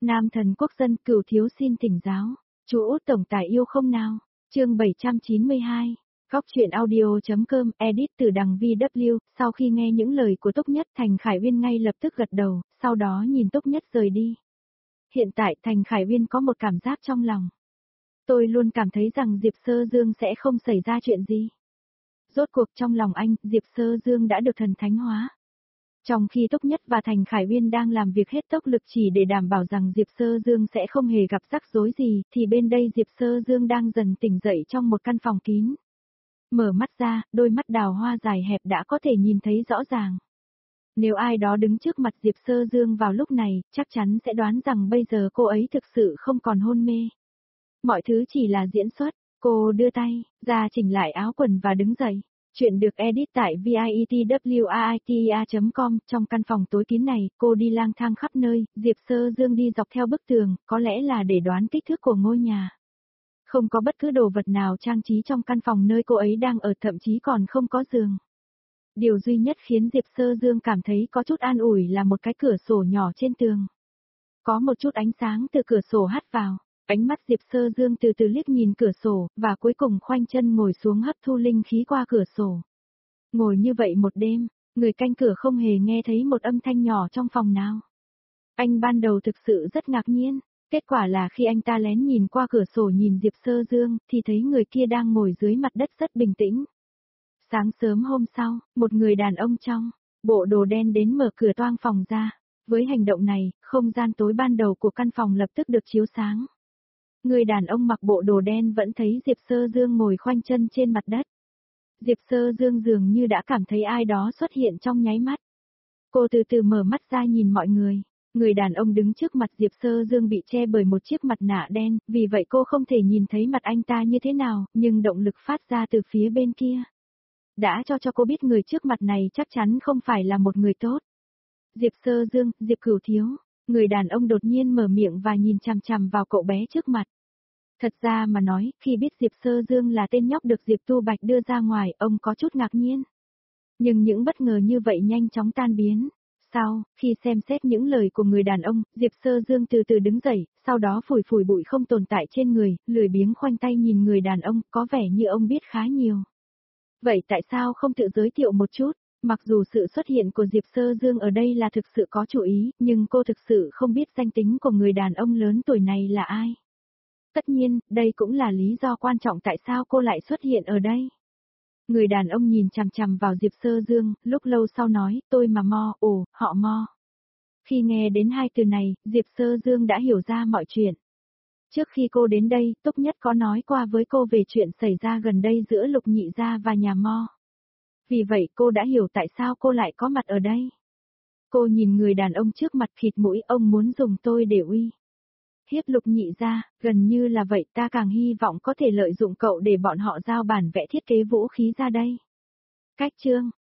Nam thần quốc dân Cửu thiếu xin thỉnh giáo. Chú Út tổng tài yêu không nào? Chương 792. Góc truyện audio.com edit từ đằng VW. Sau khi nghe những lời của Túc Nhất, Thành Khải Uyên ngay lập tức gật đầu, sau đó nhìn Túc Nhất rời đi. Hiện tại Thành Khải Uyên có một cảm giác trong lòng. Tôi luôn cảm thấy rằng Diệp Sơ Dương sẽ không xảy ra chuyện gì. Rốt cuộc trong lòng anh, Diệp Sơ Dương đã được thần thánh hóa. Trong khi Túc Nhất và Thành Khải Uyên đang làm việc hết tốc lực chỉ để đảm bảo rằng Diệp Sơ Dương sẽ không hề gặp rắc rối gì, thì bên đây Diệp Sơ Dương đang dần tỉnh dậy trong một căn phòng kín. Mở mắt ra, đôi mắt đào hoa dài hẹp đã có thể nhìn thấy rõ ràng. Nếu ai đó đứng trước mặt Diệp Sơ Dương vào lúc này, chắc chắn sẽ đoán rằng bây giờ cô ấy thực sự không còn hôn mê. Mọi thứ chỉ là diễn xuất, cô đưa tay, ra chỉnh lại áo quần và đứng dậy. Chuyện được edit tại vietwaitia.com. Trong căn phòng tối kín này, cô đi lang thang khắp nơi, Diệp Sơ Dương đi dọc theo bức tường, có lẽ là để đoán kích thước của ngôi nhà. Không có bất cứ đồ vật nào trang trí trong căn phòng nơi cô ấy đang ở, thậm chí còn không có giường. Điều duy nhất khiến Diệp Sơ Dương cảm thấy có chút an ủi là một cái cửa sổ nhỏ trên tường. Có một chút ánh sáng từ cửa sổ hắt vào. Ánh mắt Diệp Sơ Dương từ từ liếc nhìn cửa sổ, và cuối cùng khoanh chân ngồi xuống hấp thu linh khí qua cửa sổ. Ngồi như vậy một đêm, người canh cửa không hề nghe thấy một âm thanh nhỏ trong phòng nào. Anh ban đầu thực sự rất ngạc nhiên, kết quả là khi anh ta lén nhìn qua cửa sổ nhìn Diệp Sơ Dương, thì thấy người kia đang ngồi dưới mặt đất rất bình tĩnh. Sáng sớm hôm sau, một người đàn ông trong bộ đồ đen đến mở cửa toang phòng ra. Với hành động này, không gian tối ban đầu của căn phòng lập tức được chiếu sáng. Người đàn ông mặc bộ đồ đen vẫn thấy Diệp Sơ Dương ngồi khoanh chân trên mặt đất. Diệp Sơ Dương dường như đã cảm thấy ai đó xuất hiện trong nháy mắt. Cô từ từ mở mắt ra nhìn mọi người. Người đàn ông đứng trước mặt Diệp Sơ Dương bị che bởi một chiếc mặt nạ đen, vì vậy cô không thể nhìn thấy mặt anh ta như thế nào, nhưng động lực phát ra từ phía bên kia đã cho cô biết người trước mặt này chắc chắn không phải là một người tốt. Diệp Sơ Dương, Diệp Cửu thiếu. Người đàn ông đột nhiên mở miệng và nhìn chằm chằm vào cậu bé trước mặt. Thật ra mà nói, khi biết Diệp Sơ Dương là tên nhóc được Diệp Tu Bạch đưa ra ngoài, ông có chút ngạc nhiên. Nhưng những bất ngờ như vậy nhanh chóng tan biến. Sau, khi xem xét những lời của người đàn ông, Diệp Sơ Dương từ từ đứng dậy, sau đó phủi phủi bụi không tồn tại trên người, lười biếng khoanh tay nhìn người đàn ông, có vẻ như ông biết khá nhiều. Vậy tại sao không tự giới thiệu một chút? Mặc dù sự xuất hiện của Diệp Sơ Dương ở đây là thực sự có chú ý, nhưng cô thực sự không biết danh tính của người đàn ông lớn tuổi này là ai. Tất nhiên, đây cũng là lý do quan trọng tại sao cô lại xuất hiện ở đây. Người đàn ông nhìn chằm chằm vào Diệp Sơ Dương, lúc lâu sau nói, tôi mà Mo, họ Mo. Khi nghe đến hai từ này, Diệp Sơ Dương đã hiểu ra mọi chuyện. Trước khi cô đến đây, Túc Nhất có nói qua với cô về chuyện xảy ra gần đây giữa Lục Nhị Gia và nhà Mo. Vì vậy cô đã hiểu tại sao cô lại có mặt ở đây. Cô nhìn người đàn ông trước mặt khịt mũi, ông muốn dùng tôi để uy hiếp Lục Nhị Gia, gần như là vậy, ta càng hy vọng có thể lợi dụng cậu để bọn họ giao bản vẽ thiết kế vũ khí ra đây. Cách chương